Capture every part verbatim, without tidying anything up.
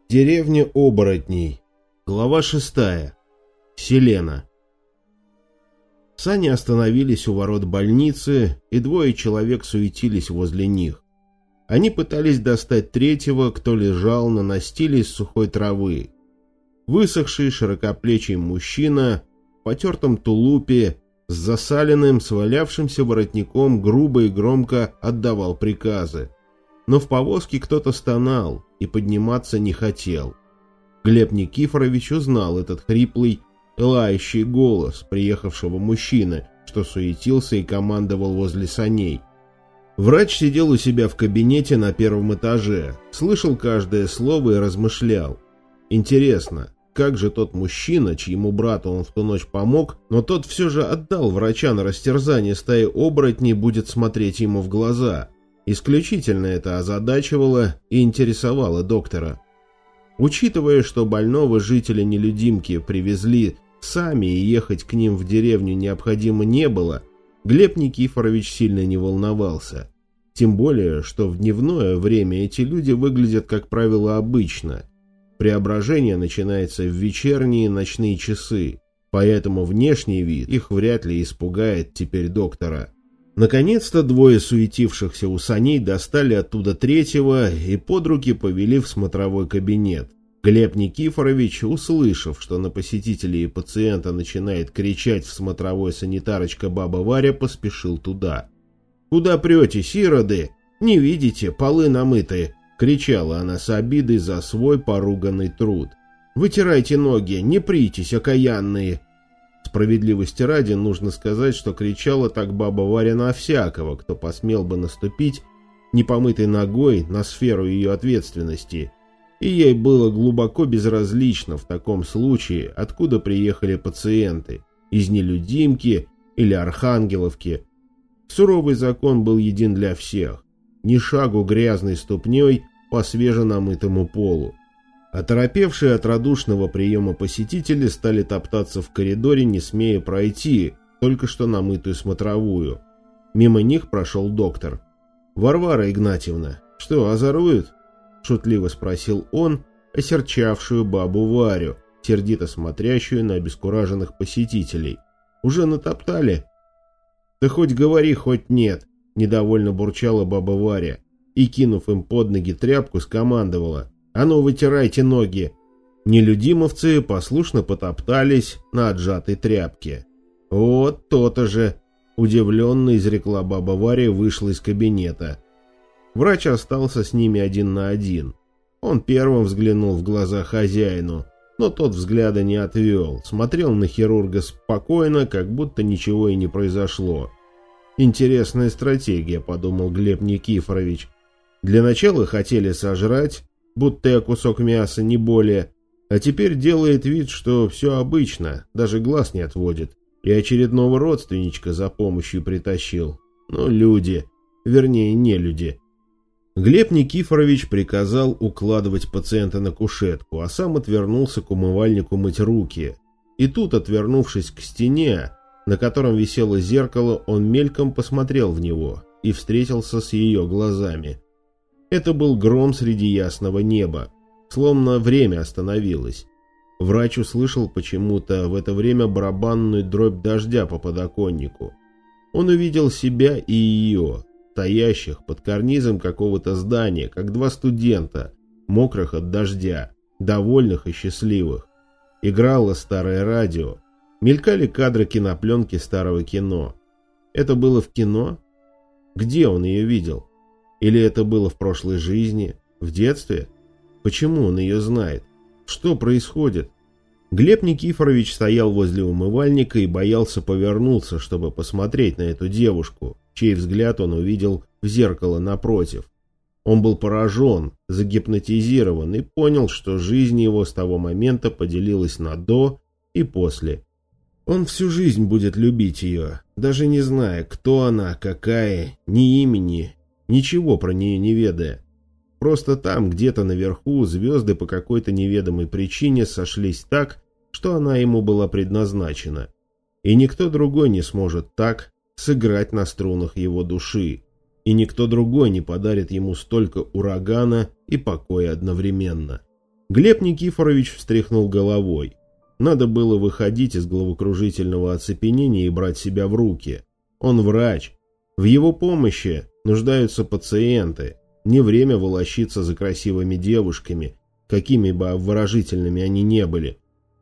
Деревня оборотней. Глава шестая. Селена. Сани остановились у ворот больницы, и двое человек суетились возле них. Они пытались достать третьего, кто лежал на настиле из сухой травы. Высохший широкоплечий мужчина в потертом тулупе с засаленным, свалявшимся воротником грубо и громко отдавал приказы. Но в повозке кто-то стонал и подниматься не хотел. Глеб Никифорович узнал этот хриплый, лающий голос приехавшего мужчины, что суетился и командовал возле саней. Врач сидел у себя в кабинете на первом этаже, слышал каждое слово и размышлял. Интересно, как же тот мужчина, чьему брату он в ту ночь помог, но тот все же отдал врача на растерзание стаи оборотней, будет смотреть ему в глаза. Исключительно это озадачивало и интересовало доктора. Учитывая, что больного жители Нелюдимки привезли сами и ехать к ним в деревню необходимо не было, Глеб Никифорович сильно не волновался. Тем более, что в дневное время эти люди выглядят, как правило, обычно. Преображение начинается в вечерние и ночные часы, поэтому внешний вид их вряд ли испугает теперь доктора. Наконец-то двое суетившихся у саней достали оттуда третьего и под руки повели в смотровой кабинет. Глеб Никифорович, услышав, что на посетителей и пациента начинает кричать в смотровой санитарочка баба Варя, поспешил туда. «Куда прете, сироды? Не видите, полы намытые!» — кричала она с обидой за свой поруганный труд. «Вытирайте ноги, не притесь, окаянные!» Справедливости ради нужно сказать, что кричала так баба Варя на всякого, кто посмел бы наступить непомытой ногой на сферу ее ответственности. И ей было глубоко безразлично в таком случае, откуда приехали пациенты, из Нелюдимки или Архангеловки. Суровый закон был един для всех, ни шагу грязной ступней по свеженамытому полу. Оторопевшие от радушного приема посетители стали топтаться в коридоре, не смея пройти только что намытую смотровую. Мимо них прошел доктор. «Варвара Игнатьевна, что, озоруют?» — шутливо спросил он, осерчавшую бабу Варю, сердито смотрящую на обескураженных посетителей. «Уже натоптали?» «Да хоть говори, хоть нет», — недовольно бурчала баба Варя и, кинув им под ноги тряпку, скомандовала: «А ну, вытирайте ноги!» Нелюдимовцы послушно потоптались на отжатой тряпке. «Вот то-то же!» — удивленно изрекла баба Варя и вышла из кабинета. Врач остался с ними один на один. Он первым взглянул в глаза хозяину, но тот взгляда не отвел, смотрел на хирурга спокойно, как будто ничего и не произошло. «Интересная стратегия», — подумал Глеб Никифорович. «Для начала хотели сожрать, будто я кусок мяса, не более, а теперь делает вид, что все обычно, даже глаз не отводит, и очередного родственничка за помощью притащил. Ну, люди, вернее, не люди». Глеб Никифорович приказал укладывать пациента на кушетку, а сам отвернулся к умывальнику мыть руки. И тут, отвернувшись к стене, на котором висело зеркало, он мельком посмотрел в него и встретился с ее глазами. Это был гром среди ясного неба, словно время остановилось. Врач услышал почему-то в это время барабанную дробь дождя по подоконнику. Он увидел себя и ее, стоящих под карнизом какого-то здания, как два студента, мокрых от дождя, довольных и счастливых. Играло старое радио, мелькали кадры кинопленки старого кино. Это было в кино? Где он ее видел? Или это было в прошлой жизни, в детстве? Почему он ее знает? Что происходит? Глеб Никифорович стоял возле умывальника и боялся повернуться, чтобы посмотреть на эту девушку, чей взгляд он увидел в зеркало напротив. Он был поражен, загипнотизирован и понял, что жизнь его с того момента поделилась на «до» и «после». Он всю жизнь будет любить ее, даже не зная, кто она, какая, ни имени, ничего про нее не ведая. Просто там, где-то наверху, звезды по какой-то неведомой причине сошлись так, что она ему была предназначена. И никто другой не сможет так сыграть на струнах его души. И никто другой не подарит ему столько урагана и покоя одновременно. Глеб Никифорович встряхнул головой. Надо было выходить из головокружительного оцепенения и брать себя в руки. Он врач. В его помощи нуждаются пациенты. Не время волочиться за красивыми девушками, какими бы обворожительными они не были.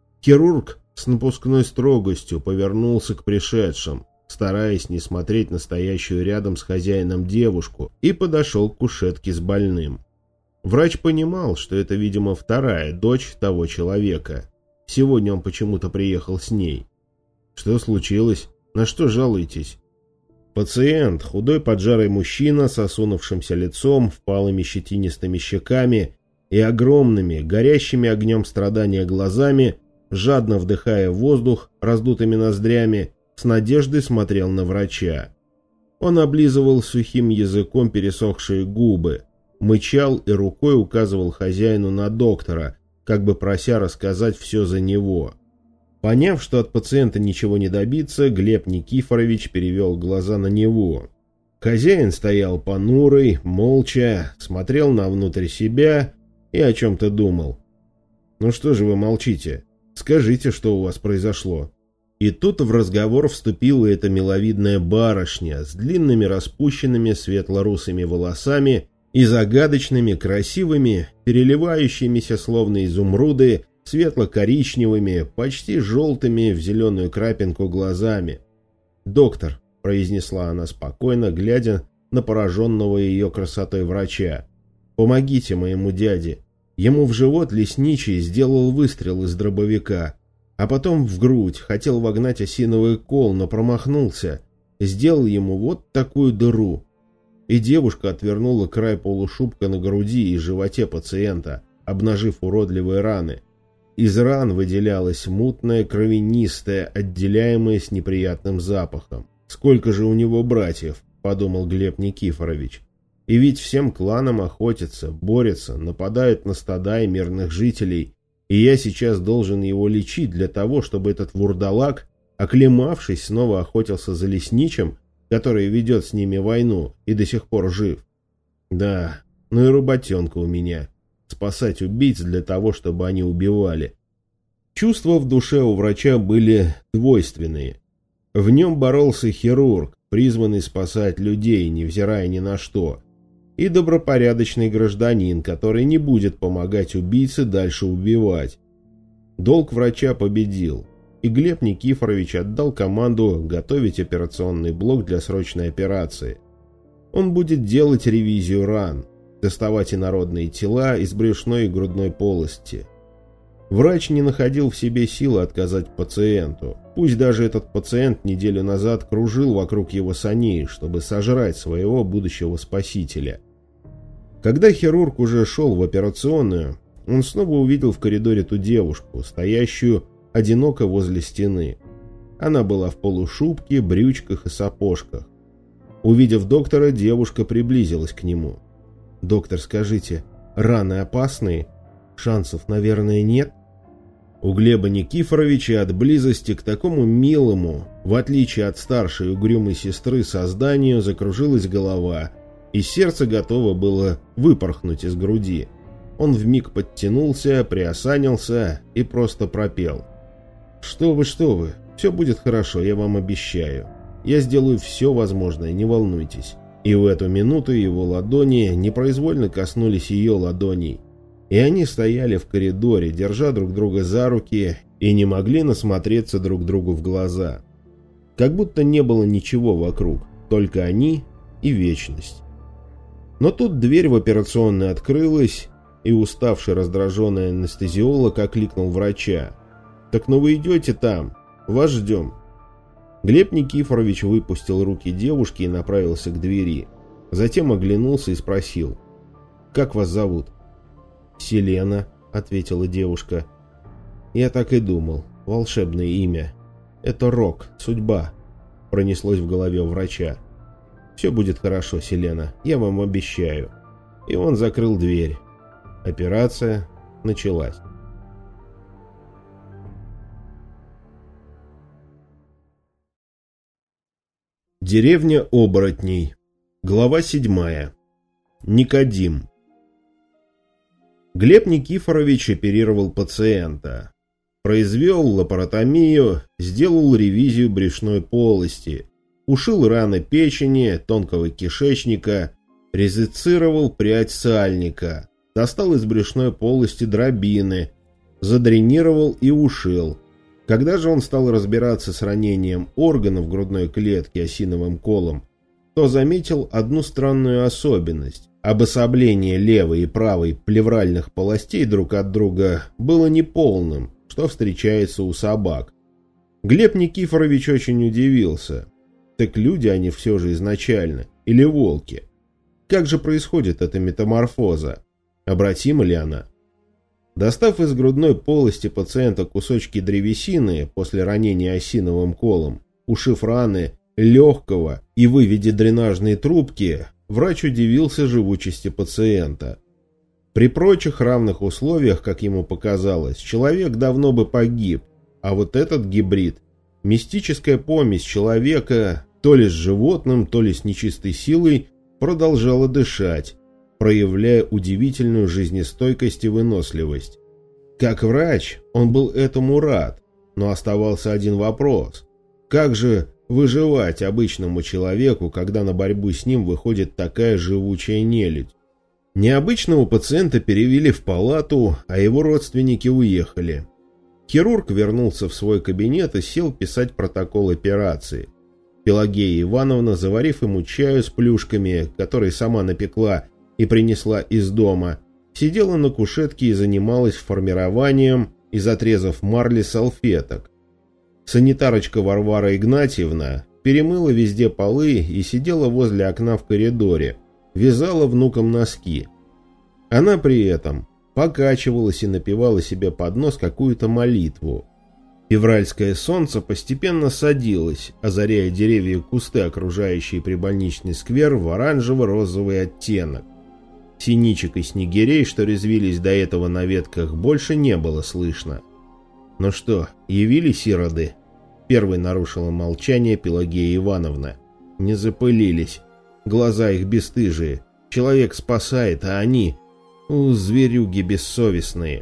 Хирург с напускной строгостью повернулся к пришедшим, стараясь не смотреть на стоящую рядом с хозяином девушку, и подошел к кушетке с больным. Врач понимал, что это, видимо, вторая дочь того человека. Сегодня он почему-то приехал с ней. Что случилось? На что жалуетесь? Пациент, худой поджарый мужчина с осунувшимся лицом, впалыми щетинистыми щеками и огромными, горящими огнем страдания глазами, жадно вдыхая воздух раздутыми ноздрями, с надеждой смотрел на врача. Он облизывал сухим языком пересохшие губы, мычал и рукой указывал хозяину на доктора, как бы прося рассказать все за него. Поняв, что от пациента ничего не добиться, Глеб Никифорович перевел глаза на него. Хозяин стоял понурый, молча, смотрел на внутрь себя и о чем-то думал. «Ну что же вы молчите? Скажите, что у вас произошло». И тут в разговор вступила эта миловидная барышня с длинными распущенными светло-русыми волосами и загадочными, красивыми, переливающимися словно изумруды, светло-коричневыми, почти желтыми в зеленую крапинку глазами. «Доктор», — произнесла она спокойно, глядя на пораженного ее красотой врача, — «помогите моему дяде. Ему в живот лесничий сделал выстрел из дробовика, а потом в грудь, хотел вогнать осиновый кол, но промахнулся, сделал ему вот такую дыру». И девушка отвернула край полушубка на груди и животе пациента, обнажив уродливые раны. Из ран выделялась мутная, кровянистая, отделяемая с неприятным запахом. «Сколько же у него братьев?» — подумал Глеб Никифорович. «И ведь всем кланам охотятся, борются, нападают на стада и мирных жителей, и я сейчас должен его лечить для того, чтобы этот вурдалак, оклемавшись, снова охотился за лесничим, который ведет с ними войну и до сих пор жив. Да, ну и работенка у меня. Спасать убийц для того, чтобы они убивали». Чувства в душе у врача были двойственные. В нем боролся хирург, призванный спасать людей, невзирая ни на что, и добропорядочный гражданин, который не будет помогать убийце дальше убивать. Долг врача победил, и Глеб Никифорович отдал команду готовить операционный блок для срочной операции. Он будет делать ревизию ран, доставать инородные тела из брюшной и грудной полости. Врач не находил в себе силы отказать пациенту, пусть даже этот пациент неделю назад кружил вокруг его саней, чтобы сожрать своего будущего спасителя. Когда хирург уже шел в операционную, он снова увидел в коридоре ту девушку, стоящую одиноко возле стены. Она была в полушубке, брючках и сапожках. Увидев доктора, девушка приблизилась к нему. «Доктор, скажите, раны опасные? Шансов, наверное, нет?» У Глеба Никифоровича от близости к такому милому, в отличие от старшей угрюмой сестры, созданию закружилась голова, и сердце готово было выпорхнуть из груди. Он вмиг подтянулся, приосанился и просто пропел. «Что вы, что вы, все будет хорошо, я вам обещаю. Я сделаю все возможное, не волнуйтесь». И в эту минуту его ладони непроизвольно коснулись ее ладоней. И они стояли в коридоре, держа друг друга за руки, и не могли насмотреться друг другу в глаза. Как будто не было ничего вокруг, только они и вечность. Но тут дверь в операционную открылась, и уставший раздраженный анестезиолог окликнул врача. «Так ну вы идете там, вас ждем». Глеб Никифорович выпустил руки девушки и направился к двери. Затем оглянулся и спросил: «Как вас зовут?» «Селена», — ответила девушка. «Я так и думал. Волшебное имя. Это рок, судьба», — пронеслось в голове у врача. «Все будет хорошо, Селена, я вам обещаю». И он закрыл дверь. Операция началась. Деревня оборотней. Глава седьмая. Никодим. Глеб Никифорович оперировал пациента. Произвел лапаротомию, сделал ревизию брюшной полости, ушил раны печени, тонкого кишечника, резецировал прядь сальника, достал из брюшной полости дробины, задренировал и ушил. Когда же он стал разбираться с ранением органов грудной клетки осиновым колом, то заметил одну странную особенность. Обособление левой и правой плевральных полостей друг от друга было неполным, что встречается у собак. Глеб Никифорович очень удивился. Так люди они все же изначально, или волки? Как же происходит эта метаморфоза? Обратима ли она? Достав из грудной полости пациента кусочки древесины после ранения осиновым колом, ушив раны легкого и выведя дренажные трубки, врач удивился живучести пациента. При прочих равных условиях, как ему показалось, человек давно бы погиб, а вот этот гибрид – мистическая помесь человека то ли с животным, то ли с нечистой силой продолжала дышать, проявляя удивительную жизнестойкость и выносливость. Как врач он был этому рад, но оставался один вопрос – как же выживать обычному человеку, когда на борьбу с ним выходит такая живучая нелюдь? Необычного пациента перевели в палату, а его родственники уехали. Хирург вернулся в свой кабинет и сел писать протокол операции. Пелагея Ивановна, заварив ему чаю с плюшками, который сама напекла и принесла из дома, сидела на кушетке и занималась формированием из отрезов марли салфеток. Санитарочка Варвара Игнатьевна перемыла везде полы и сидела возле окна в коридоре, вязала внукам носки. Она при этом покачивалась и напевала себе под нос какую-то молитву. Февральское солнце постепенно садилось, озаряя деревья и кусты, окружающие прибольничный сквер, в оранжево-розовый оттенок. Синичек и снегирей, что резвились до этого на ветках, больше не было слышно. «Ну что, явились ироды?» Первой нарушила молчание Пелагея Ивановна. «Не запылились. Глаза их бесстыжие. Человек спасает, а они... У, зверюги бессовестные».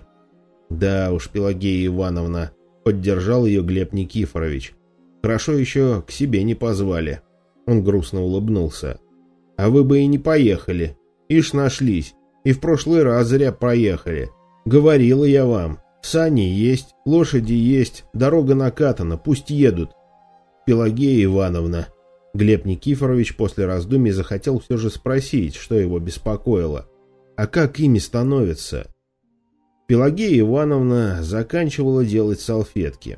«Да уж, Пелагея Ивановна», — поддержал ее Глеб Никифорович. «Хорошо еще к себе не позвали». Он грустно улыбнулся. «А вы бы и не поехали. Ишь нашлись. И в прошлый раз зря проехали. Говорила я вам. Сани есть, лошади есть, дорога накатана, пусть едут». «Пелагея Ивановна». Глеб Никифорович после раздумий захотел все же спросить, что его беспокоило. «А как ими становятся?» Пелагея Ивановна заканчивала делать салфетки.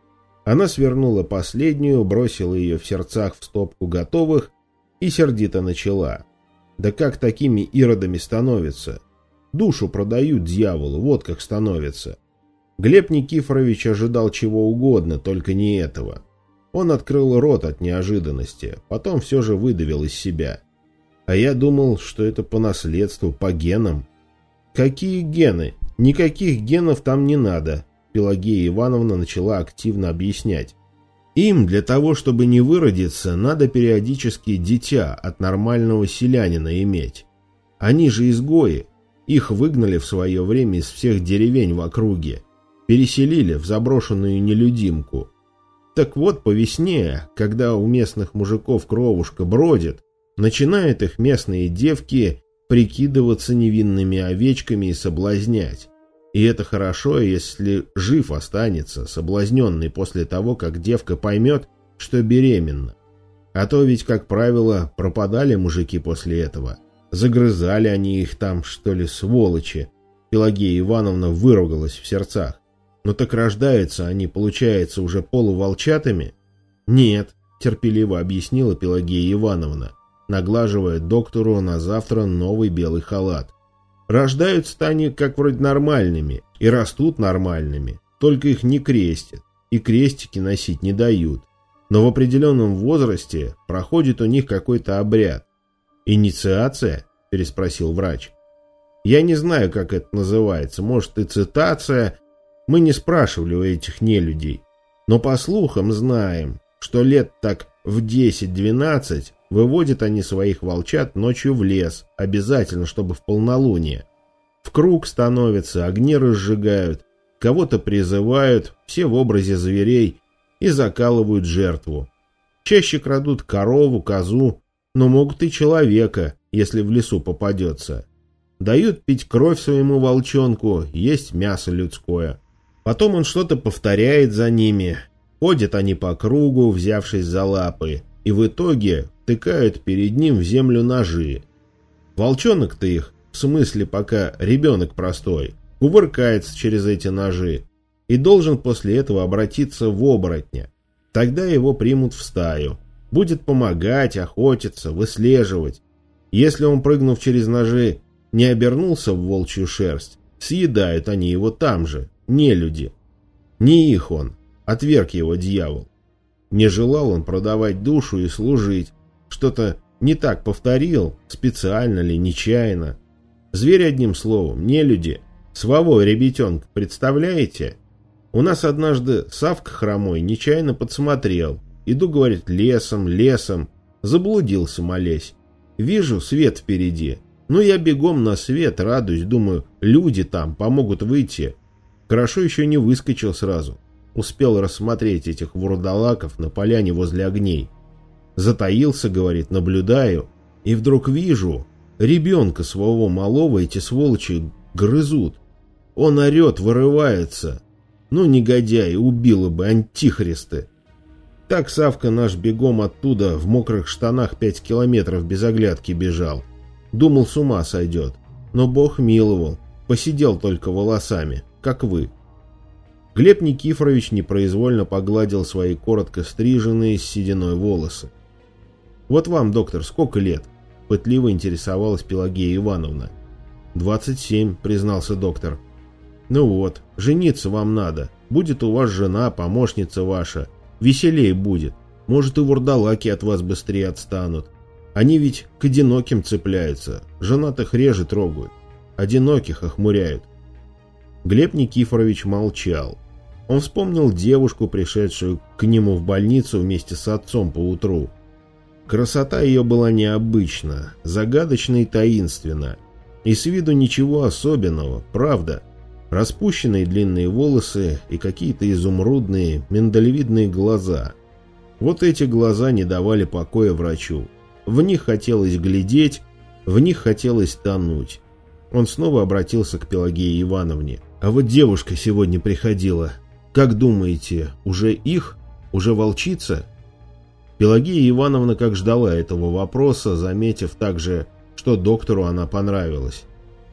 Она свернула последнюю, бросила ее в сердцах в стопку готовых и сердито начала. «Да как такими иродами становятся? Душу продают дьяволу, вот как становятся». Глеб Никифорович ожидал чего угодно, только не этого. Он открыл рот от неожиданности, потом все же выдавил из себя. «А я думал, что это по наследству, по генам». «Какие гены? Никаких генов там не надо», — Пелагея Ивановна начала активно объяснять. «Им для того, чтобы не выродиться, надо периодически дитя от нормального селянина иметь. Они же изгои. Их выгнали в свое время из всех деревень в округе, переселили в заброшенную нелюдимку. Так вот, по весне, когда у местных мужиков кровушка бродит, начинают их местные девки прикидываться невинными овечками и соблазнять. И это хорошо, если жив останется, соблазненный после того, как девка поймет, что беременна. А то ведь, как правило, пропадали мужики после этого. Загрызали они их там, что ли, сволочи». Пелагея Ивановна выругалась в сердцах. «Ну так рождаются они, получается, уже полуволчатами?» «Нет», — терпеливо объяснила Пелагея Ивановна, наглаживая доктору на завтра новый белый халат. «Рождаются-то они как вроде нормальными и растут нормальными, только их не крестят и крестики носить не дают. Но в определенном возрасте проходит у них какой-то обряд». «Инициация?» — переспросил врач. «Я не знаю, как это называется, может и цитация. Мы не спрашивали у этих нелюдей. Но по слухам знаем, что лет так в десять-двенадцать выводят они своих волчат ночью в лес, обязательно, чтобы в полнолуние. В круг становятся, огни разжигают, кого-то призывают, все в образе зверей, и закалывают жертву. Чаще крадут корову, козу, но могут и человека, если в лесу попадется. Дают пить кровь своему волчонку, есть мясо людское. Потом он что-то повторяет за ними. Ходят они по кругу, взявшись за лапы, и в итоге тыкают перед ним в землю ножи. Волчонок-то их, в смысле пока ребенок простой, кувыркается через эти ножи и должен после этого обратиться в оборотня. Тогда его примут в стаю. Будет помогать, охотиться, выслеживать. Если он, прыгнув через ножи, не обернулся в волчью шерсть, съедают они его там же, нелюди. Не их он, отверг его дьявол. Не желал он продавать душу и служить. Что-то не так повторил, специально ли, нечаянно. Зверь, одним словом, нелюди. Своего ребятенка, представляете? У нас однажды Савка хромой нечаянно подсмотрел. Иду, говорит, лесом, лесом. Заблудился, молясь. Вижу свет впереди. Ну, я бегом на свет, радуюсь, думаю, люди там помогут выйти. Хорошо еще не выскочил сразу. Успел рассмотреть этих вурдалаков на поляне возле огней. Затаился, говорит, наблюдаю. И вдруг вижу, ребенка своего малого эти сволочи грызут. Он орет, вырывается. Ну, негодяи, убило бы, антихристы. Так Савка наш бегом оттуда в мокрых штанах пять километров без оглядки бежал. Думал, с ума сойдет. Но Бог миловал. Посидел только волосами, как вы. Глеб Никифорович непроизвольно погладил свои коротко стриженные с сединой волосы. Вот вам, доктор, сколько лет? Пытливо интересовалась Пелагея Ивановна. «Двадцать семь», признался доктор. «Ну вот, жениться вам надо. Будет у вас жена, помощница ваша. Веселее будет. Может, и вурдалаки от вас быстрее отстанут. Они ведь к одиноким цепляются. Женатых реже трогают. Одиноких охмуряют». Глеб Никифорович молчал. Он вспомнил девушку, пришедшую к нему в больницу вместе с отцом поутру. Красота ее была необычна, загадочна и таинственна. И с виду ничего особенного, правда. Распущенные длинные волосы и какие-то изумрудные, миндалевидные глаза. Вот эти глаза не давали покоя врачу. В них хотелось глядеть, в них хотелось тонуть. Он снова обратился к Пелагее Ивановне. «А вот девушка сегодня приходила. Как думаете, уже их? Уже волчица?» Пелагея Ивановна как ждала этого вопроса, заметив также, что доктору она понравилась.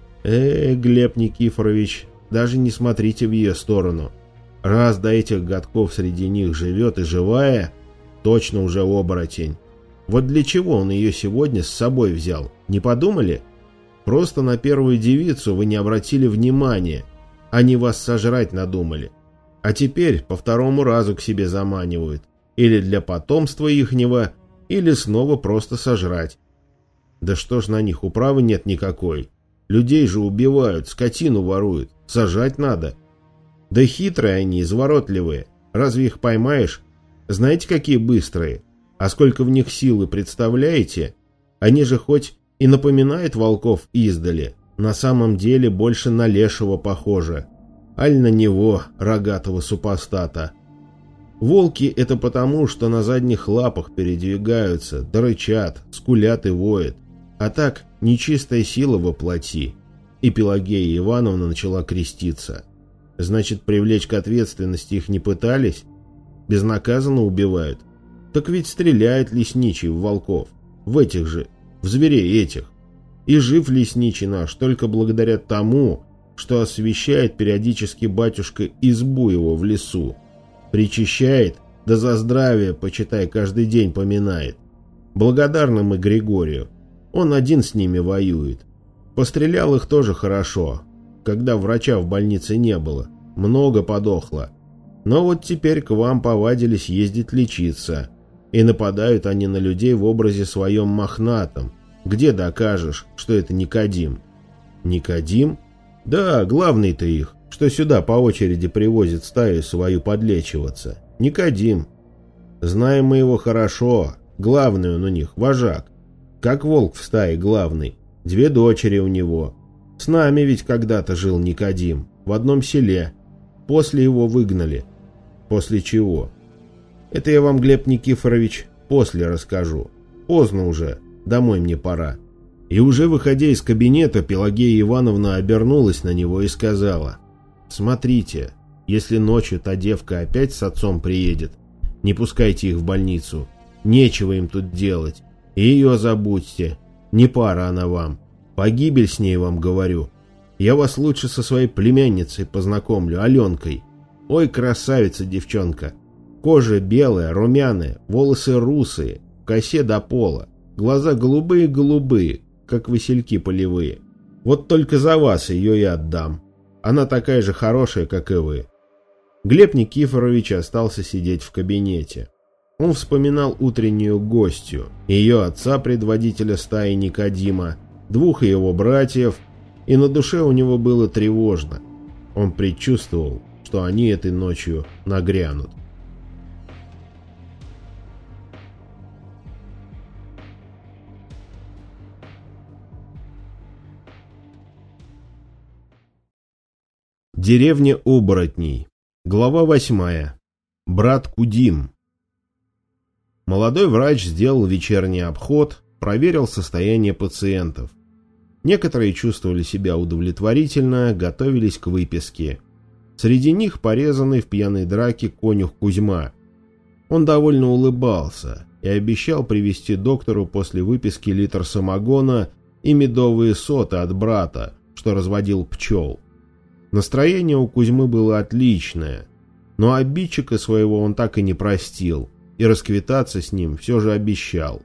«Э, Глеб Никифорович, даже не смотрите в ее сторону. Раз до этих годков среди них живет и живая, точно уже оборотень. Вот для чего он ее сегодня с собой взял? Не подумали? Просто на первую девицу вы не обратили внимания. Они вас сожрать надумали. А теперь по второму разу к себе заманивают. Или для потомства ихнего, или снова просто сожрать. Да что ж на них, управы нет никакой. Людей же убивают, скотину воруют. Сажать надо. Да хитрые они, изворотливые. Разве их поймаешь? Знаете, какие быстрые? А сколько в них силы, представляете? Они же хоть и напоминают волков издали, на самом деле больше на лешего похоже. Аль на него, рогатого супостата. Волки — это потому, что на задних лапах передвигаются, да рычат, скулят и воют. А так, нечистая сила воплоти. И Пелагея Ивановна начала креститься. Значит, привлечь к ответственности их не пытались? Безнаказанно убивают? Так ведь стреляет лесничий в волков. В этих же, в зверей этих. И жив лесничий наш только благодаря тому, что освещает периодически батюшка избу его в лесу. Причащает, да за здравие, почитай, каждый день поминает. Благодарны мы Григорию. Он один с ними воюет. Пострелял их тоже хорошо, когда врача в больнице не было. Много подохло. Но вот теперь к вам повадились ездить лечиться. И нападают они на людей в образе своем мохнатом. Где докажешь, что это Никодим? Никодим? Да, главный-то их, что сюда по очереди привозит стаю свою подлечиваться. Никодим. Знаем мы его хорошо. Главный он у них, вожак. Как волк в стае главный. Две дочери у него. С нами ведь когда-то жил Никодим, в одном селе. После его выгнали. После чего? Это я вам, Глеб Никифорович, после расскажу. Поздно уже, домой мне пора. И уже выходя из кабинета, Пелагея Ивановна обернулась на него и сказала: «Смотрите, если ночью та девка опять с отцом приедет, не пускайте их в больницу. Нечего им тут делать. И ее забудьте. Не пара она вам. Погибель с ней вам говорю. Я вас лучше со своей племянницей познакомлю, Аленкой. Ой, красавица девчонка. Кожа белая, румяная, волосы русые, в косе до пола. Глаза голубые-голубые, как васильки полевые. Вот только за вас ее и отдам. Она такая же хорошая, как и вы». Глеб Никифорович остался сидеть в кабинете. Он вспоминал утреннюю гостью, ее отца, предводителя стаи Никодима, двух его братьев, и на душе у него было тревожно. Он предчувствовал, что они этой ночью нагрянут. Деревня оборотней. Глава восьмая. Брат Кудим. Молодой врач сделал вечерний обход, проверил состояние пациентов. Некоторые чувствовали себя удовлетворительно, готовились к выписке. Среди них порезанный в пьяной драке конюх Кузьма. Он довольно улыбался и обещал привезти доктору после выписки литр самогона и медовые соты от брата, что разводил пчел. Настроение у Кузьмы было отличное, но обидчика своего он так и не простил, и расквитаться с ним все же обещал.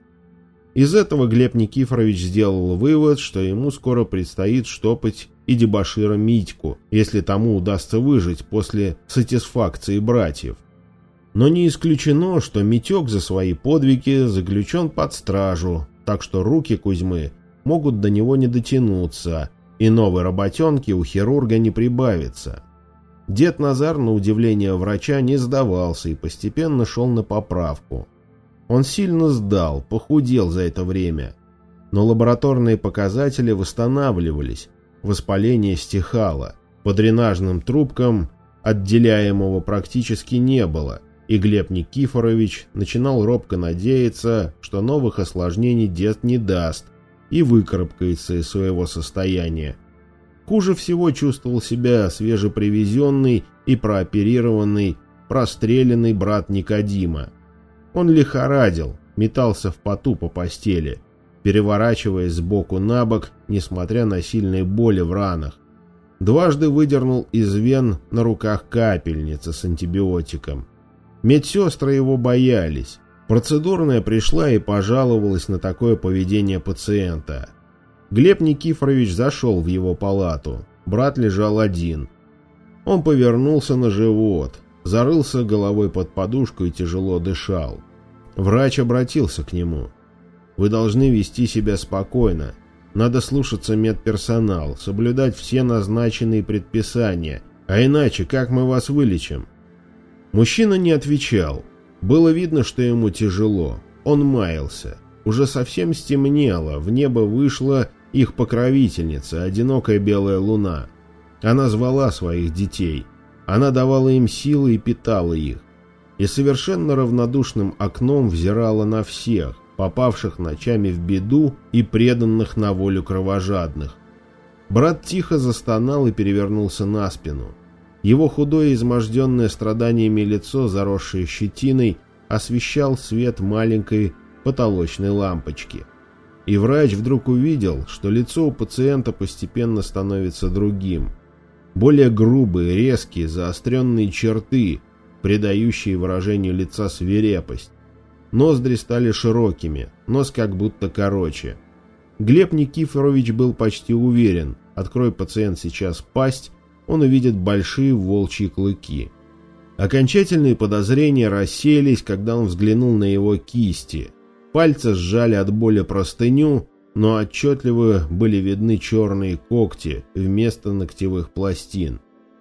Из этого Глеб Никифорович сделал вывод, что ему скоро предстоит штопать и дебошира Митьку, если тому удастся выжить после сатисфакции братьев. Но не исключено, что Митек за свои подвиги заключен под стражу, так что руки Кузьмы могут до него не дотянуться, и новой работенки у хирурга не прибавится. Дед Назар, на удивление врача, не сдавался и постепенно шел на поправку. Он сильно сдал, похудел за это время, но лабораторные показатели восстанавливались, воспаление стихало, по дренажным трубкам отделяемого практически не было, и Глеб Никифорович начинал робко надеяться, что новых осложнений дед не даст и выкарабкается из своего состояния. Хуже всего чувствовал себя свежепривезенный и прооперированный, простреленный брат Никодима. Он лихорадил, метался в поту по постели, переворачиваясь сбоку на бок, несмотря на сильные боли в ранах. Дважды выдернул из вен на руках капельницы с антибиотиком. Медсестры его боялись. Процедурная пришла и пожаловалась на такое поведение пациента. Глеб Никифорович зашел в его палату. Брат лежал один. Он повернулся на живот, зарылся головой под подушку и тяжело дышал. Врач обратился к нему. «Вы должны вести себя спокойно. Надо слушаться медперсонал, соблюдать все назначенные предписания. А иначе как мы вас вылечим?» Мужчина не отвечал. Было видно, что ему тяжело. Он маялся. Уже совсем стемнело, в небо вышла их покровительница, одинокая белая луна. Она звала своих детей. Она давала им силы и питала их. И совершенно равнодушным окном взирала на всех, попавших ночами в беду и преданных на волю кровожадных. Брат тихо застонал и перевернулся на спину. Его худое, изможденное страданиями лицо, заросшее щетиной, освещал свет маленькой потолочной лампочки. И врач вдруг увидел, что лицо у пациента постепенно становится другим. Более грубые, резкие, заостренные черты, придающие выражению лица свирепость. Ноздри стали широкими, нос как будто короче. Глеб Никифорович был почти уверен, открой пациент сейчас пасть, он увидит большие волчьи клыки. Окончательные подозрения рассеялись, когда он взглянул на его кисти. Пальцы сжали от боли простыню, но отчетливо были видны черные когти вместо ногтевых пластин.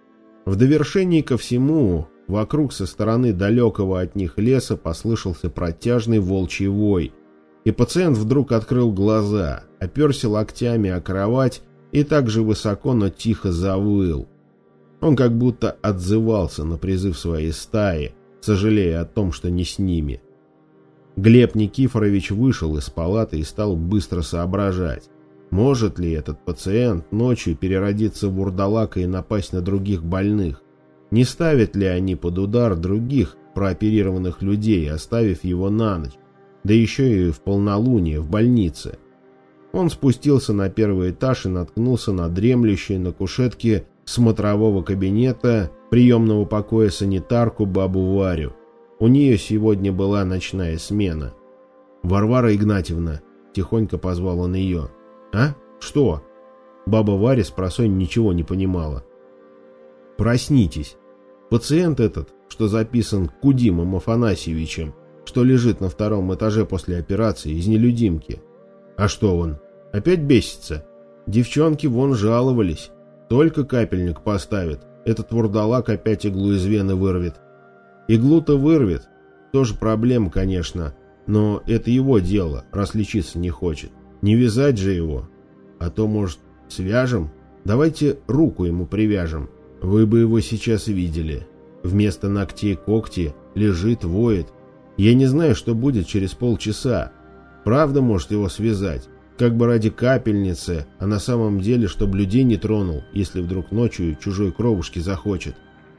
В довершении ко всему, вокруг со стороны далекого от них леса послышался протяжный волчий вой, и пациент вдруг открыл глаза, оперся локтями о кровать и так же высоко, но тихо завыл. Он как будто отзывался на призыв своей стаи, сожалея о том, что не с ними. Глеб Никифорович вышел из палаты и стал быстро соображать, может ли этот пациент ночью переродиться в вурдалака и напасть на других больных, не ставят ли они под удар других прооперированных людей, оставив его на ночь, да еще и в полнолуние в больнице. Он спустился на первый этаж и наткнулся на дремлющую на кушетке смотрового кабинета приемного покоя санитарку бабу Варю. У нее сегодня была ночная смена. «Варвара Игнатьевна», — тихонько позвал он ее. «А? Что?» Баба Варя спросонья ничего не понимала. «Проснитесь. Пациент этот, что записан Кудимом Афанасьевичем, что лежит на втором этаже после операции из нелюдимки. А что он? Опять бесится? Девчонки вон жаловались. Только капельник поставит, этот вурдалак опять иглу из вены вырвет. Иглу-то вырвет. Тоже проблема, конечно, но это его дело, раз лечиться не хочет. Не вязать же его. А то, может, свяжем? Давайте руку ему привяжем. Вы бы его сейчас видели. Вместо ногтей когти, лежит, воет. Я не знаю, что будет через полчаса. Правда, может его связать? Как бы ради капельницы, а на самом деле, чтобы людей не тронул, если вдруг ночью чужой кровушки захочет.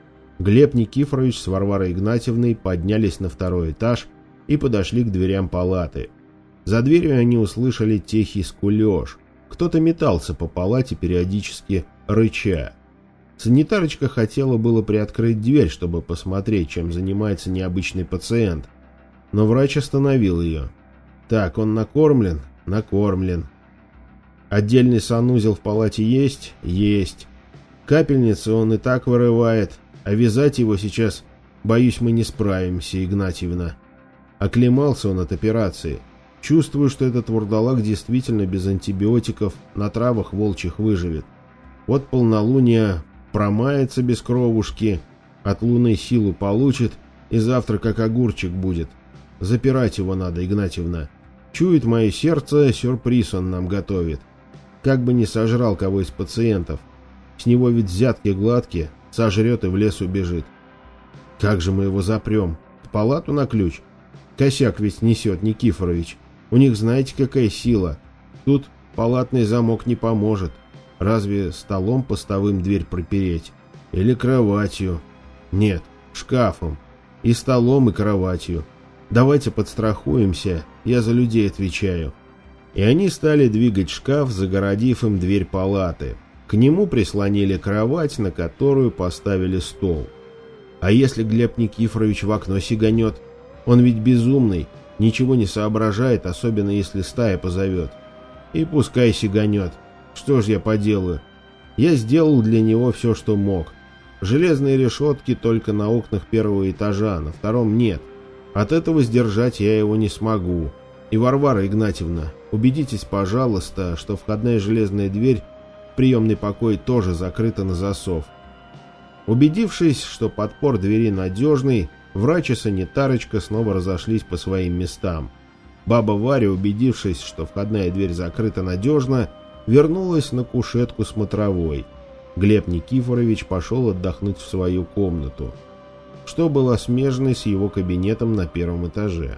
Глеб Никифорович с Варварой Игнатьевной поднялись на второй этаж и подошли к дверям палаты. За дверью они услышали тихий скулеж. Кто-то метался по палате, периодически рыча. Санитарочка хотела было приоткрыть дверь, чтобы посмотреть, чем занимается необычный пациент. Но врач остановил ее. Так, он накормлен? Накормлен. Отдельный санузел в палате есть? Есть. Капельницы он и так вырывает, а вязать его сейчас, боюсь, мы не справимся, Игнатьевна. Оклемался он от операции. Чувствую, что этот вурдалак действительно без антибиотиков на травах волчьих выживет. Вот полнолуние промается без кровушки, от луны силу получит, и завтра как огурчик будет. Запирать его надо, Игнатьевна. Чует мое сердце, сюрприз он нам готовит. Как бы не сожрал кого из пациентов. С него ведь взятки гладкие, сожрет и в лес убежит. Как же мы его запрем? В палату на ключ? Косяк ведь несет Никифорович. У них знаете, какая сила. Тут палатный замок не поможет. Разве столом постовым дверь пропереть? Или кроватью? Нет, шкафом. И столом, и кроватью. Давайте подстрахуемся, я за людей отвечаю. И они стали двигать шкаф, загородив им дверь палаты. К нему прислонили кровать, на которую поставили стол. А если Глеб Никифорович в окно сиганет? Он ведь безумный, ничего не соображает, особенно если стая позовет. И пускай сиганет. Что ж я поделаю? Я сделал для него все, что мог. Железные решетки только на окнах первого этажа, на втором нет. От этого сдержать я его не смогу. И, Варвара Игнатьевна, убедитесь, пожалуйста, что входная железная дверь в приемный покой тоже закрыта на засов. Убедившись, что подпор двери надежный, врач и санитарочка снова разошлись по своим местам. Баба Варя, убедившись, что входная дверь закрыта надежно, вернулась на кушетку смотровой. Глеб Никифорович пошел отдохнуть в свою комнату, что было смежно с его кабинетом на первом этаже.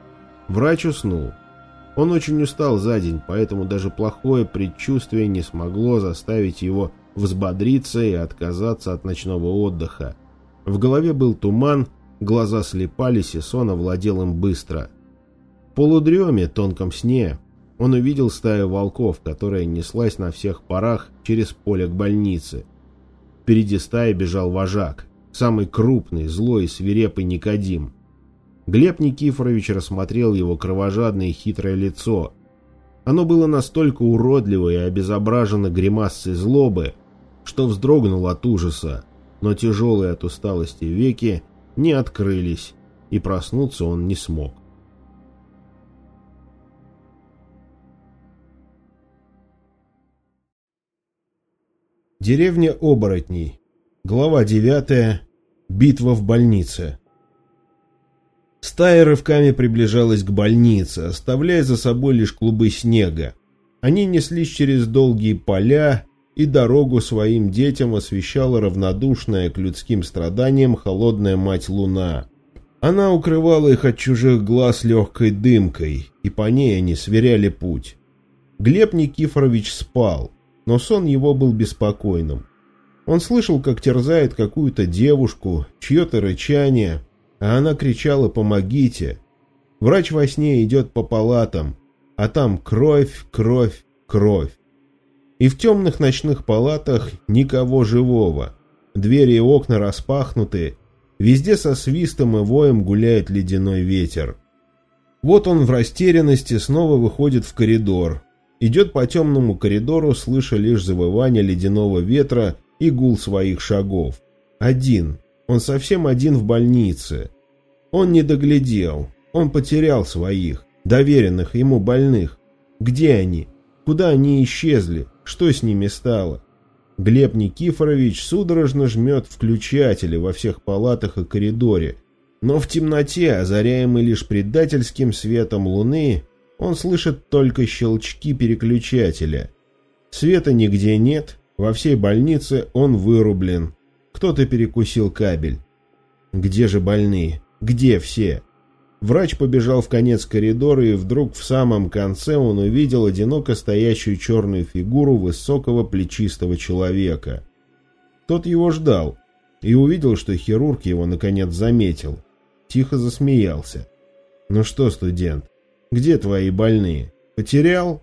Врач уснул. Он очень устал за день, поэтому даже плохое предчувствие не смогло заставить его взбодриться и отказаться от ночного отдыха. В голове был туман, глаза слепались, и сон овладел им быстро. В полудреме, тонком сне, он увидел стаю волков, которая неслась на всех парах через поле к больнице. Впереди стаи бежал вожак, самый крупный, злой и свирепый Никодим. Глеб Никифорович рассмотрел его кровожадное и хитрое лицо. Оно было настолько уродливо и обезображено гримасой злобы, что вздрогнул от ужаса, но тяжелые от усталости веки не открылись, и проснуться он не смог. Деревня оборотней. Глава девятая. Битва в больнице. Стая рывками приближалась к больнице, оставляя за собой лишь клубы снега. Они неслись через долгие поля, и дорогу своим детям освещала равнодушная к людским страданиям холодная мать-луна. Она укрывала их от чужих глаз легкой дымкой, и по ней они сверяли путь. Глеб Никифорович спал, но сон его был беспокойным. Он слышал, как терзает какую-то девушку, чье-то рычание, а она кричала «помогите». Врач во сне идет по палатам, а там кровь, кровь, кровь. И в темных ночных палатах никого живого. Двери и окна распахнуты, везде со свистом и воем гуляет ледяной ветер. Вот он в растерянности снова выходит в коридор. Идет по темному коридору, слыша лишь завывание ледяного ветра и гул своих шагов. Один. Он совсем один в больнице. Он не доглядел. Он потерял своих, доверенных ему больных. Где они? Куда они исчезли? Что с ними стало? Глеб Никифорович судорожно жмет включатели во всех палатах и коридоре. Но в темноте, озаряемой лишь предательским светом луны, он слышит только щелчки переключателя. Света нигде нет, во всей больнице он вырублен. Кто-то перекусил кабель. Где же больные? Где все? Врач побежал в конец коридора, и вдруг в самом конце он увидел одиноко стоящую черную фигуру высокого плечистого человека. Тот его ждал и увидел, что хирург его наконец заметил. Тихо засмеялся. «Ну что, студент, где твои больные? Потерял?»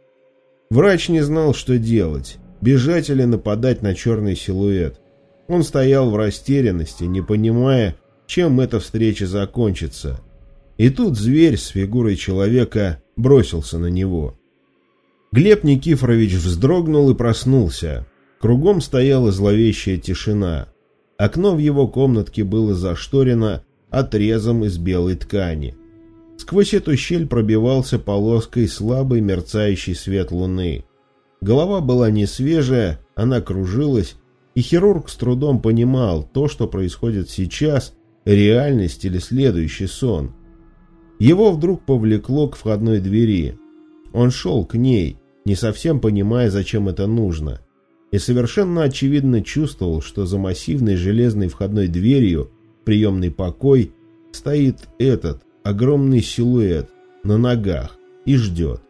Врач не знал, что делать, бежать или нападать на черный силуэт. Он стоял в растерянности, не понимая, чем эта встреча закончится. И тут зверь с фигурой человека бросился на него. Глеб Никифорович вздрогнул и проснулся. Кругом стояла зловещая тишина. Окно в его комнатке было зашторено отрезом из белой ткани. Сквозь эту щель пробивался полоской слабый мерцающий свет луны. Голова была не свежая, она кружилась, и хирург с трудом понимал, то, что происходит сейчас, реальность или следующий сон. Его вдруг повлекло к входной двери. Он шел к ней, не совсем понимая, зачем это нужно, и совершенно очевидно чувствовал, что за массивной железной входной дверью в приемный покой стоит этот огромный силуэт на ногах и ждет.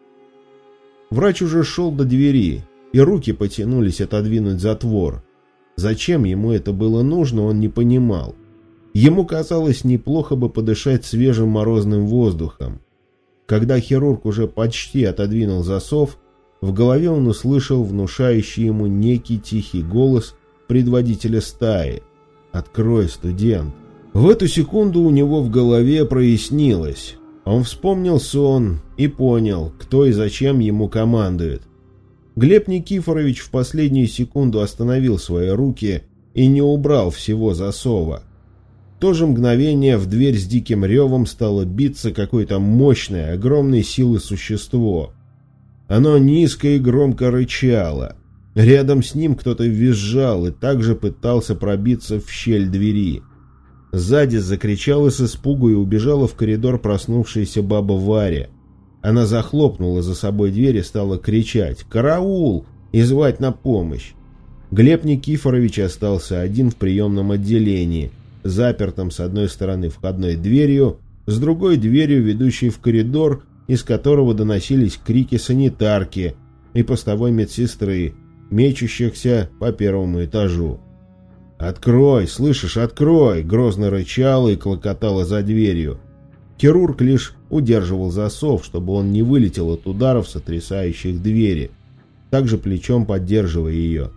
Врач уже шел до двери, и руки потянулись отодвинуть затвор. Зачем ему это было нужно, он не понимал. Ему казалось, неплохо бы подышать свежим морозным воздухом. Когда хирург уже почти отодвинул засов, в голове он услышал внушающий ему некий тихий голос предводителя стаи. «Открой, студент!» В эту секунду у него в голове прояснилось. Он вспомнил сон и понял, кто и зачем ему командует. Глеб Никифорович в последнюю секунду остановил свои руки и не убрал всего засова. В то же мгновение в дверь с диким ревом стало биться какое-то мощное, огромной силы существо. Оно низко и громко рычало. Рядом с ним кто-то визжал и также пытался пробиться в щель двери. Сзади закричала с испугу и убежала в коридор проснувшаяся баба Варя. Она захлопнула за собой дверь и стала кричать «Караул!» и звать на помощь. Глеб Никифорович остался один в приемном отделении, запертом с одной стороны входной дверью, с другой дверью, ведущей в коридор, из которого доносились крики санитарки и постовой медсестры, мечущихся по первому этажу. «Открой, слышишь, открой!» — грозно рычала и клокотала за дверью. Хирург лишь удерживал засов, чтобы он не вылетел от ударов, сотрясающих двери, также плечом поддерживая ее.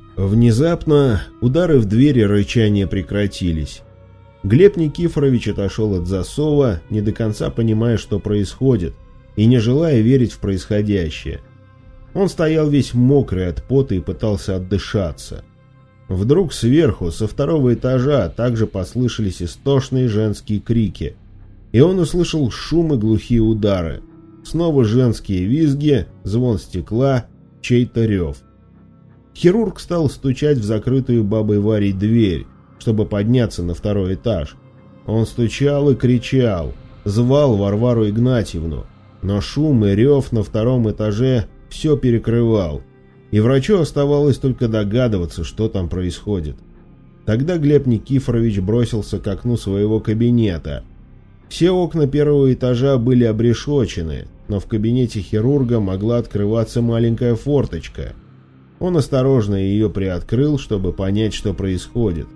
Внезапно удары в двери рычания прекратились. Глеб Никифорович отошел от засова, не до конца понимая, что происходит, и не желая верить в происходящее. Он стоял весь мокрый от пота и пытался отдышаться. Вдруг сверху, со второго этажа, также послышались истошные женские крики, и он услышал шум и глухие удары. Снова женские визги, звон стекла, чей-то рев. Хирург стал стучать в закрытую бабой Варей дверь, чтобы подняться на второй этаж. Он стучал и кричал, звал Варвару Игнатьевну, но шум и рев на втором этаже все перекрывал, и врачу оставалось только догадываться, что там происходит. Тогда Глеб Никифорович бросился к окну своего кабинета. Все окна первого этажа были обрешочены, но в кабинете хирурга могла открываться маленькая форточка. Он осторожно ее приоткрыл, чтобы понять, что происходит.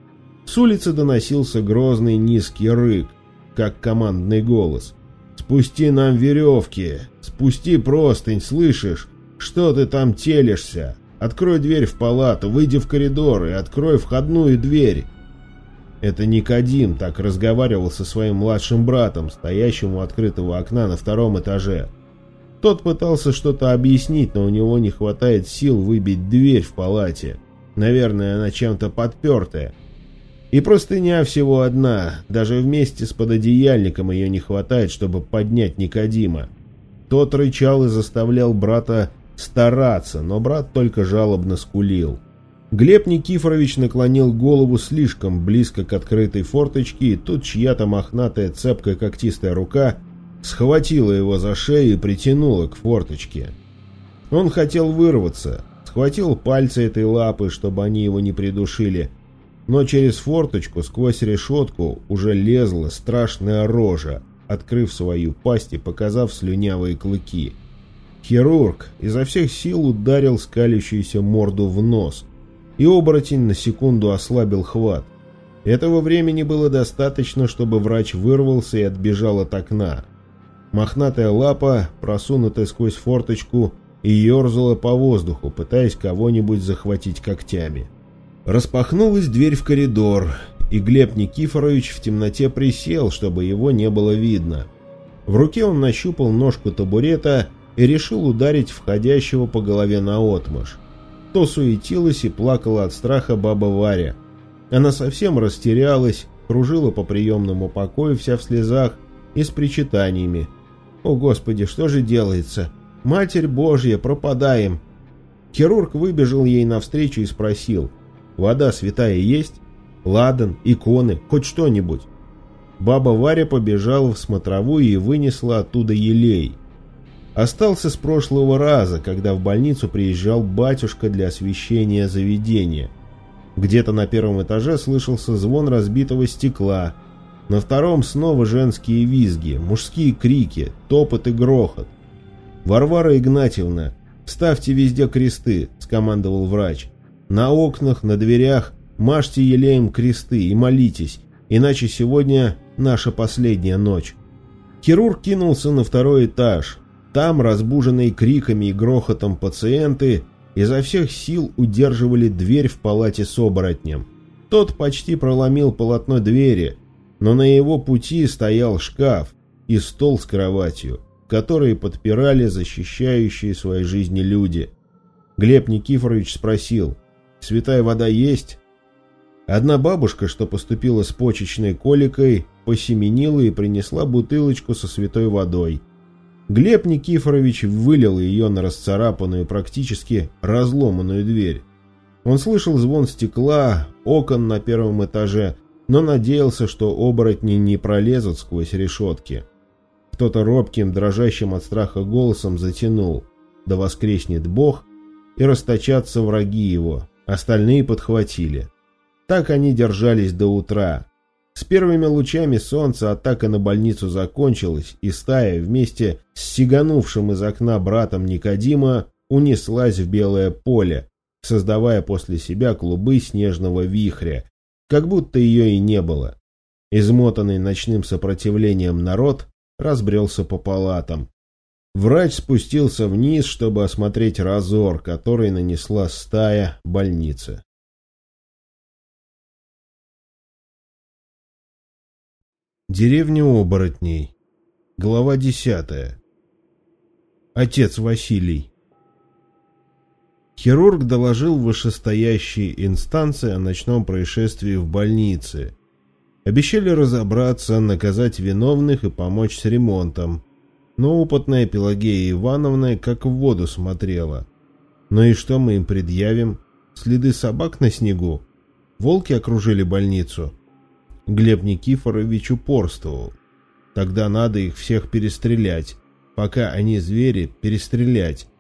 С улицы доносился грозный низкий рык, как командный голос. «Спусти нам веревки! Спусти простынь, слышишь? Что ты там телишься? Открой дверь в палату, выйди в коридор и открой входную дверь!» Это Никодим так разговаривал со своим младшим братом, стоящим у открытого окна на втором этаже. Тот пытался что-то объяснить, но у него не хватает сил выбить дверь в палате. Наверное, она чем-то подпертая. И простыня всего одна, даже вместе с пододеяльником ее не хватает, чтобы поднять Никодима. Тот рычал и заставлял брата стараться, но брат только жалобно скулил. Глеб Никифорович наклонил голову слишком близко к открытой форточке, и тут чья-то мохнатая цепкая когтистая рука схватила его за шею и притянула к форточке. Он хотел вырваться, схватил пальцы этой лапы, чтобы они его не придушили, но через форточку сквозь решетку уже лезла страшная рожа, открыв свою пасть и показав слюнявые клыки. Хирург изо всех сил ударил скалящуюся морду в нос, и оборотень на секунду ослабил хват. Этого времени было достаточно, чтобы врач вырвался и отбежал от окна. Мохнатая лапа, просунутая сквозь форточку, и ерзала по воздуху, пытаясь кого-нибудь захватить когтями. Распахнулась дверь в коридор, и Глеб Никифорович в темноте присел, чтобы его не было видно. В руке он нащупал ножку табурета и решил ударить входящего по голове наотмашь. То суетилась и плакала от страха баба Варя. Она совсем растерялась, кружила по приемному покою вся в слезах и с причитаниями. «О, Господи, что же делается? Матерь Божья, пропадаем!» Хирург выбежал ей навстречу и спросил: «Вода святая есть? Ладан, иконы, хоть что-нибудь?» Баба Варя побежала в смотровую и вынесла оттуда елей. Остался с прошлого раза, когда в больницу приезжал батюшка для освящения заведения. Где-то на первом этаже слышался звон разбитого стекла, на втором снова женские визги, мужские крики, топот и грохот. «Варвара Игнатьевна, ставьте везде кресты», — скомандовал врач. «На окнах, на дверях мажьте елеем кресты и молитесь, иначе сегодня наша последняя ночь». Хирург кинулся на второй этаж. Там, разбуженные криками и грохотом пациенты, изо всех сил удерживали дверь в палате с оборотнем. Тот почти проломил полотно двери, но на его пути стоял шкаф и стол с кроватью, которые подпирали защищающие свои жизни люди. Глеб Никифорович спросил: «Святая вода есть?» Одна бабушка, что поступила с почечной коликой, посеменила и принесла бутылочку со святой водой. Глеб Никифорович вылил ее на расцарапанную, практически разломанную дверь. Он слышал звон стекла, окон на первом этаже, но надеялся, что оборотни не пролезут сквозь решетки. Кто-то робким, дрожащим от страха голосом затянул: «Да воскреснет Бог, и расточатся враги его». Остальные подхватили. Так они держались до утра. С первыми лучами солнца атака на больницу закончилась, и стая вместе с сиганувшим из окна братом Никодима унеслась в белое поле, создавая после себя клубы снежного вихря, как будто ее и не было. Измотанный ночным сопротивлением народ разбрелся по палатам. Врач спустился вниз, чтобы осмотреть разор, который нанесла стая больницы. Деревня оборотней. Глава десятая. Отец Василий. Хирург доложил вышестоящие инстанции о ночном происшествии в больнице. Обещали разобраться, наказать виновных и помочь с ремонтом. Но опытная Пелагея Ивановна как в воду смотрела. Ну и что мы им предъявим? Следы собак на снегу? Волки окружили больницу? Глеб Никифорович упорствовал. Тогда надо их всех перестрелять. Пока они звери, перестрелять.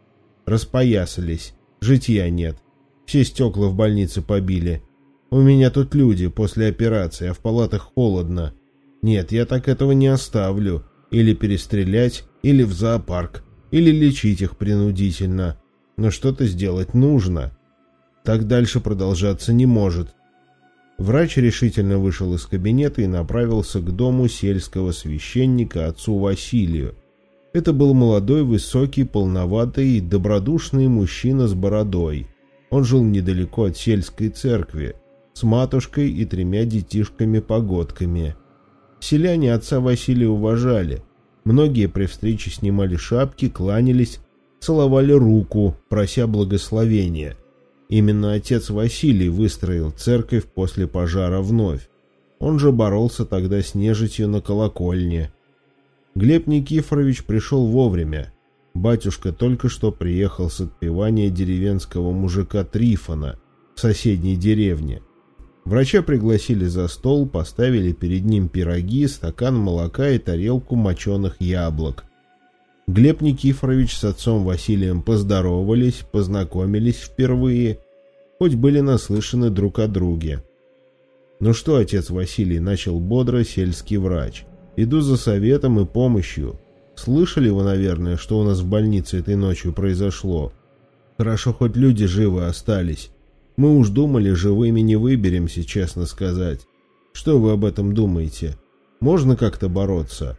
Распоясались. Житья нет. Все стекла в больнице побили. У меня тут люди после операции, а в палатах холодно. Нет, я так этого не оставлю. Или перестрелять, или в зоопарк, или лечить их принудительно. Но что-то сделать нужно. Так дальше продолжаться не может. Врач решительно вышел из кабинета и направился к дому сельского священника отцу Василию. Это был молодой, высокий, полноватый и добродушный мужчина с бородой. Он жил недалеко от сельской церкви, с матушкой и тремя детишками-погодками. Селяне отца Василия уважали. Многие при встрече снимали шапки, кланялись, целовали руку, прося благословения. Именно отец Василий выстроил церковь после пожара вновь. Он же боролся тогда с нежитью на колокольне. Глеб Никифорович пришел вовремя. Батюшка только что приехал с отпевания деревенского мужика Трифона в соседней деревне. Врача пригласили за стол, поставили перед ним пироги, стакан молока и тарелку моченых яблок. Глеб Никифорович с отцом Василием поздоровались, познакомились впервые, хоть были наслышаны друг о друге. «Ну что, отец Василий», — начал бодро сельский врач, — «иду за советом и помощью. Слышали вы, наверное, что у нас в больнице этой ночью произошло? Хорошо, хоть люди живы остались. Мы уж думали, живыми не выберемся, честно сказать. Что вы об этом думаете? Можно как-то бороться?»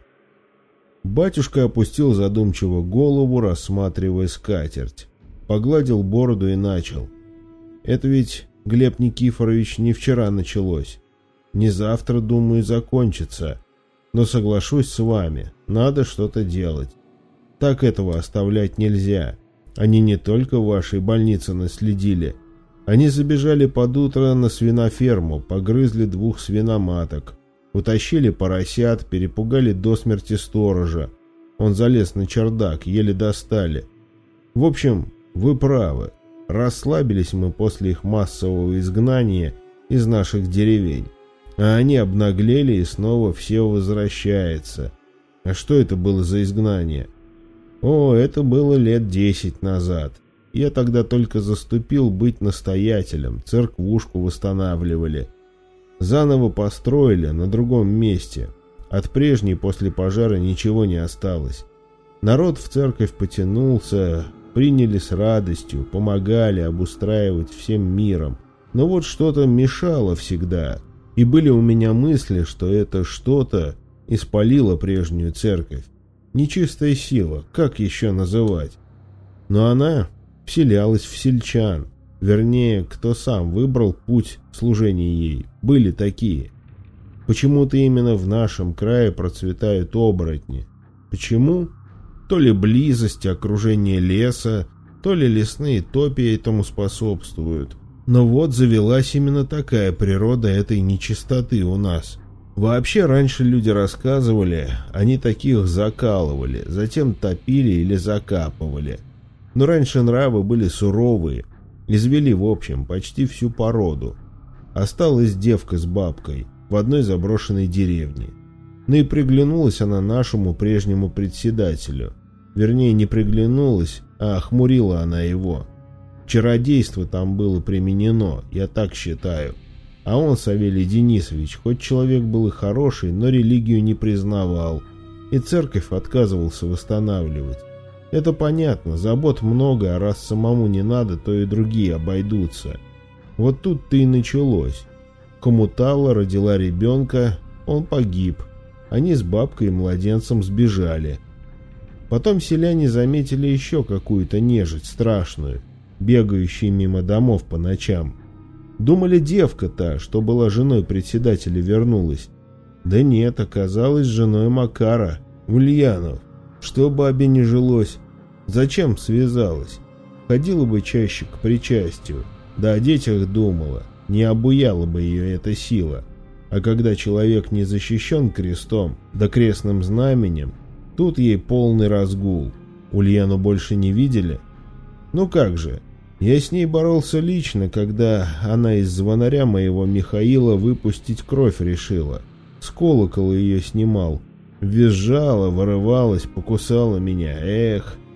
Батюшка опустил задумчиво голову, рассматривая скатерть. Погладил бороду и начал. «Это ведь, Глеб Никифорович, не вчера началось. Не завтра, думаю, закончится. Но соглашусь с вами, надо что-то делать. Так этого оставлять нельзя. Они не только в вашей больнице наследили. Они забежали под утро на свиноферму, погрызли двух свиноматок, утащили поросят, перепугали до смерти сторожа. Он залез на чердак, еле достали. В общем, вы правы. Расслабились мы после их массового изгнания из наших деревень. А они обнаглели, и снова все возвращается. А что это было за изгнание? О, это было лет десять назад. Я тогда только заступил быть настоятелем, церквушку восстанавливали. Заново построили на другом месте. От прежней после пожара ничего не осталось. Народ в церковь потянулся, приняли с радостью, помогали обустраивать всем миром. Но вот что-то мешало всегда. И были у меня мысли, что это что-то испалило прежнюю церковь. Нечистая сила, как еще называть? Но она вселялась в сельчан. Вернее, кто сам выбрал путь служения ей. Были такие. Почему-то именно в нашем крае процветают оборотни. Почему? То ли близость, окружение леса, то ли лесные топи этому способствуют. Но вот завелась именно такая природа этой нечистоты у нас. Вообще раньше люди рассказывали, они таких закалывали, затем топили или закапывали. Но раньше нравы были суровые, извели в общем почти всю породу. Осталась девка с бабкой в одной заброшенной деревне. Ну и приглянулась она нашему прежнему председателю. Вернее, не приглянулась, а охмурила она его. Чародейство там было применено, я так считаю. А он, Савелий Денисович, хоть человек был и хороший, но религию не признавал. И церковь отказывался восстанавливать. Это понятно, забот много, а раз самому не надо, то и другие обойдутся. Вот тут-то и началось. Коммутала родила ребенка, он погиб. Они с бабкой и младенцем сбежали. Потом селяне заметили еще какую-то нежить страшную, бегающую мимо домов по ночам. Думали, девка та, что была женой председателя, вернулась. Да нет, оказалась женой Макара, Ульянов. Что бабе не жилось? Зачем связалась? Ходила бы чаще к причастию, да о детях думала, не обуяла бы ее эта сила. А когда человек не защищен крестом, да крестным знаменем, тут ей полный разгул. Ульяну больше не видели? Ну как же, я с ней боролся лично, когда она из звонаря моего Михаила выпустить кровь решила. С колокола ее снимал. Визжала, вырывалась, покусала меня. Эх.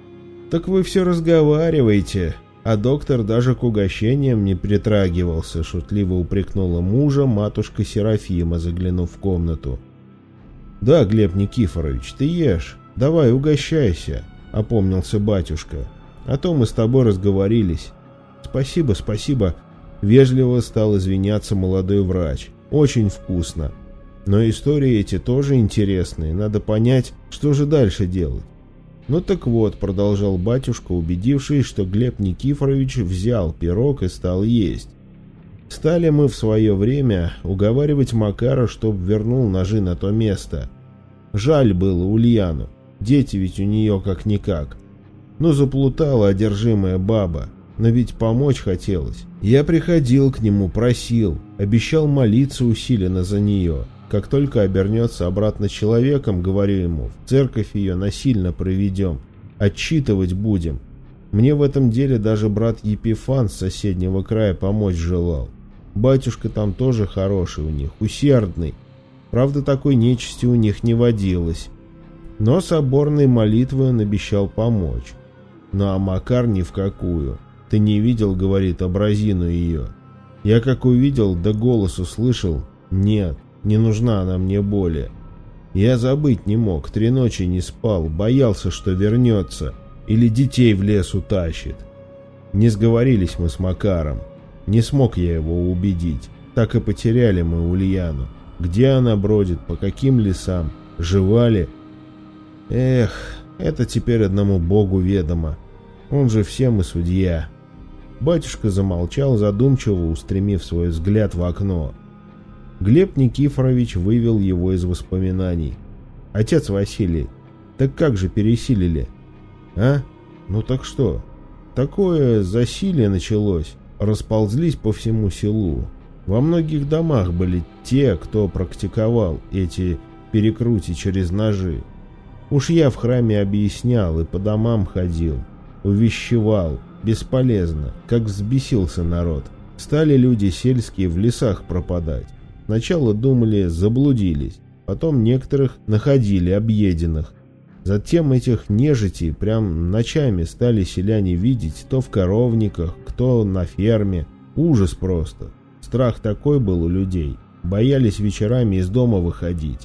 «Так вы все разговариваете, а доктор даже к угощениям не притрагивался», — шутливо упрекнула мужа матушка Серафима, заглянув в комнату. «Да, Глеб Никифорович, ты ешь, давай угощайся», — опомнился батюшка. «А то мы с тобой разговорились». «Спасибо, спасибо», — вежливо стал извиняться молодой врач. «Очень вкусно. Но истории эти тоже интересные, надо понять, что же дальше делать». «Ну так вот», — продолжал батюшка, убедившись, что Глеб Никифорович взял пирог и стал есть. «Стали мы в свое время уговаривать Макара, чтоб вернул ножи на то место. Жаль было Ульяну, дети ведь у нее как-никак. Ну заплутала одержимая баба, но ведь помочь хотелось. Я приходил к нему, просил, обещал молиться усиленно за нее. Как только обернется обратно человеком, говорю ему, в церковь ее насильно проведем, отчитывать будем. Мне в этом деле даже брат Епифан с соседнего края помочь желал. Батюшка там тоже хороший у них, усердный. Правда, такой нечисти у них не водилось. Но соборной молитвой он обещал помочь. Ну а Макар ни в какую. Ты не видел, говорит, образину ее. Я как увидел, да голос услышал, нет, не нужна она мне более. Я забыть не мог, три ночи не спал, боялся, что вернется или детей в лес утащит. Не сговорились мы с Макаром. Не смог я его убедить. Так и потеряли мы Ульяну. Где она бродит, по каким лесам, жива ли? Эх, это теперь одному Богу ведомо. Он же всем и судья. Батюшка замолчал, задумчиво устремив свой взгляд в окно. Глеб Никифорович вывел его из воспоминаний. «Отец Василий, так как же пересилили?» «А? Ну так что? Такое засилие началось. Расползлись по всему селу. Во многих домах были те, кто практиковал эти перекрути через ножи. Уж я в храме объяснял и по домам ходил, увещевал. Бесполезно, как взбесился народ. Стали люди сельские в лесах пропадать. Сначала думали, заблудились, потом некоторых находили объеденных. Затем этих нежитей прям ночами стали селяне видеть то в коровниках, кто на ферме. Ужас просто. Страх такой был у людей. Боялись вечерами из дома выходить.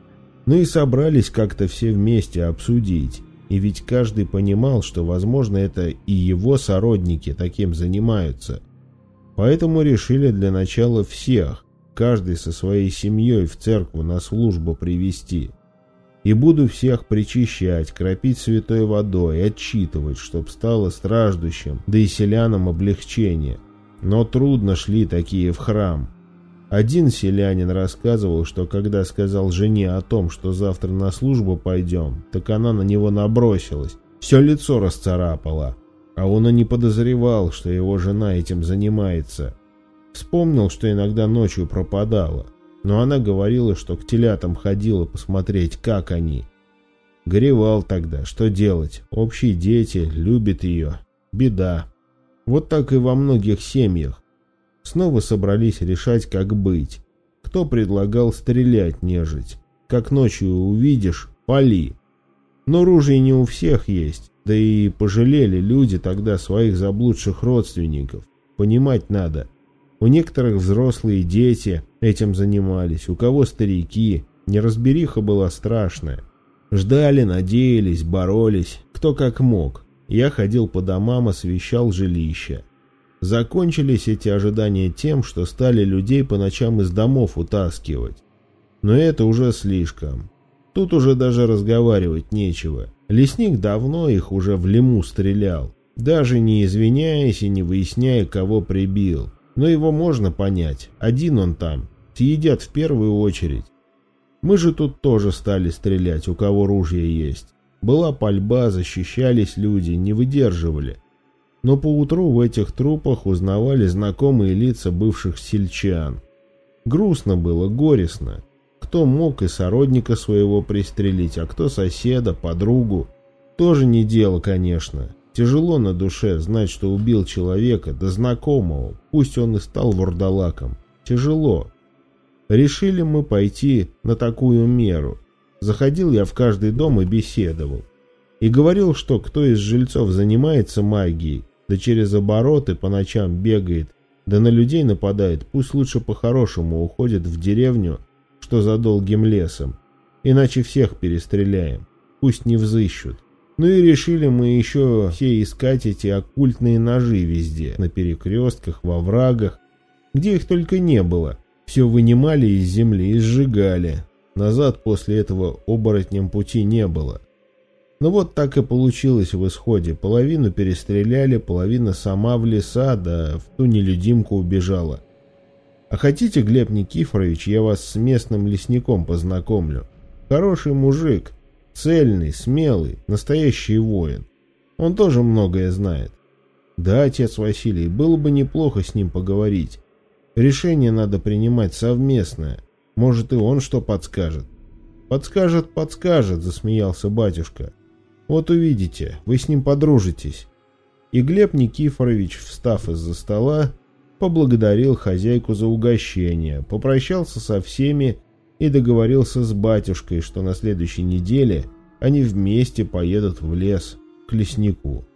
Ну и собрались как-то все вместе обсудить. И ведь каждый понимал, что, возможно, это и его сородники таким занимаются. Поэтому решили для начала всех, каждый со своей семьей в церковь на службу привести. И буду всех причащать, кропить святой водой, отчитывать, чтоб стало страждущим, да и селянам облегчение. Но трудно шли такие в храм. Один селянин рассказывал, что когда сказал жене о том, что завтра на службу пойдем, так она на него набросилась, все лицо расцарапала. А он и не подозревал, что его жена этим занимается. Вспомнил, что иногда ночью пропадала, но она говорила, что к телятам ходила посмотреть, как они. Горевал тогда, что делать, общие дети, любят ее, беда. Вот так и во многих семьях. Снова собрались решать, как быть. Кто предлагал стрелять нежить? Как ночью увидишь, пали. Но ружей не у всех есть, да и пожалели люди тогда своих заблудших родственников. Понимать надо. У некоторых взрослые дети этим занимались, у кого старики. Неразбериха была страшная. Ждали, надеялись, боролись, кто как мог. Я ходил по домам, освещал жилища. Закончились эти ожидания тем, что стали людей по ночам из домов утаскивать. Но это уже слишком. Тут уже даже разговаривать нечего. Лесник давно их уже в лему стрелял, даже не извиняясь и не выясняя, кого прибил. Но его можно понять, один он там, съедят в первую очередь. Мы же тут тоже стали стрелять, у кого ружья есть. Была пальба, защищались люди, не выдерживали. Но поутру в этих трупах узнавали знакомые лица бывших сельчан. Грустно было, горестно. Кто мог и сородника своего пристрелить, а кто соседа, подругу. Тоже не дело, конечно. Тяжело на душе знать, что убил человека, да знакомого, пусть он и стал вурдалаком. Тяжело. Решили мы пойти на такую меру. Заходил я в каждый дом и беседовал. и говорил, что кто из жильцов занимается магией, да через обороты по ночам бегает, да на людей нападает, пусть лучше по-хорошему уходит в деревню, что за долгим лесом, иначе всех перестреляем, пусть не взыщут. Ну и решили мы еще все искать эти оккультные ножи везде, на перекрестках, во врагах, где их только не было. Все вынимали из земли и сжигали. Назад после этого оборотням пути не было. Ну вот так и получилось в исходе. Половину перестреляли, половина сама в леса, да в ту нелюдимку убежала. А хотите, Глеб Никифорович, я вас с местным лесником познакомлю? Хороший мужик, цельный, смелый, настоящий воин. Он тоже многое знает. Да, отец Василий, было бы неплохо с ним поговорить. Решение надо принимать совместное. Может, и он что подскажет. Подскажет, подскажет, засмеялся батюшка. Вот увидите, вы с ним подружитесь. И Глеб Никифорович, встав из-за стола, поблагодарил хозяйку за угощение, попрощался со всеми и договорился с батюшкой, что на следующей неделе они вместе поедут в лес к леснику.